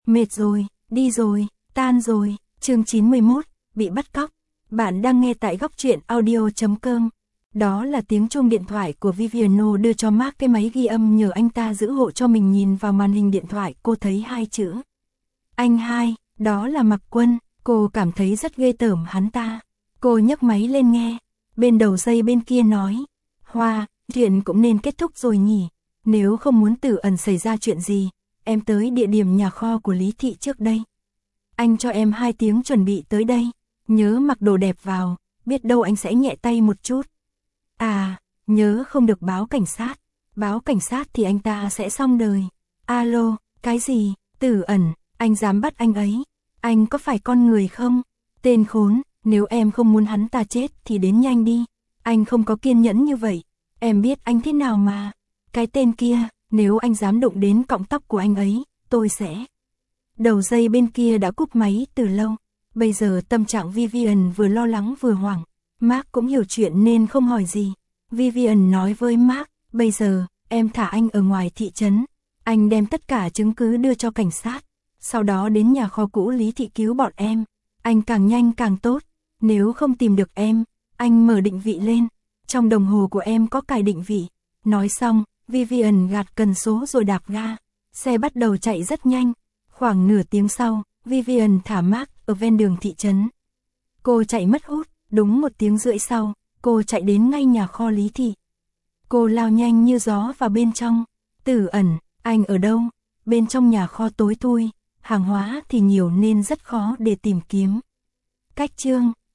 Mệt rồi, đi rồi, tan rồi. Chương 91, bị bắt cóc. Bạn đang nghe tại góc truyện audio.com. Đó là tiếng chuông điện thoại của Viviano đưa cho Mark cái máy ghi âm nhờ anh ta giữ hộ cho mình. Nhìn vào màn hình điện thoại, cô thấy hai chữ. Anh hai, đó là Mạc Quân. Cô cảm thấy rất ghê tởm hắn ta. Cô nhấc máy lên nghe. Bên đầu dây bên kia nói. Hoa, chuyện cũng nên kết thúc rồi nhỉ. Nếu không muốn Tử Ẩn xảy ra chuyện gì, em tới địa điểm nhà kho của Lý Thị trước đây. Anh cho em 2 tiếng chuẩn bị tới đây. Nhớ mặc đồ đẹp vào, biết đâu anh sẽ nhẹ tay một chút. À, nhớ không được báo cảnh sát. Báo cảnh sát thì anh ta sẽ xong đời. Alo, cái gì? Tử Ẩn, anh dám bắt anh ấy. Anh có phải con người không? Tên khốn, nếu em không muốn hắn ta chết thì đến nhanh đi. Anh không có kiên nhẫn như vậy. Em biết anh thế nào mà. Cái tên kia, nếu anh dám đụng đến cọng tóc của anh ấy, tôi sẽ... Đầu dây bên kia đã cúp máy từ lâu. Bây giờ tâm trạng Vivian vừa lo lắng vừa hoảng. Mark cũng hiểu chuyện nên không hỏi gì. Vivian nói với Mark, bây giờ, em thả anh ở ngoài thị trấn. Anh đem tất cả chứng cứ đưa cho cảnh sát. Sau đó đến nhà kho cũ Lý Thị cứu bọn em. Anh càng nhanh càng tốt. Nếu không tìm được em, anh mở định vị lên. Trong đồng hồ của em có cài định vị. Nói xong, Vivian gạt cần số rồi đạp ga. Xe bắt đầu chạy rất nhanh. Khoảng nửa tiếng sau, Vivian thả Mark ở ven đường thị trấn. Cô chạy mất hút, đúng 1 tiếng rưỡi sau, cô chạy đến ngay nhà kho Lý Thị. Cô lao nhanh như gió vào bên trong. Tử Ẩn, anh ở đâu? Bên trong nhà kho tối thui, hàng hóa thì nhiều nên rất khó để tìm kiếm. Cách chương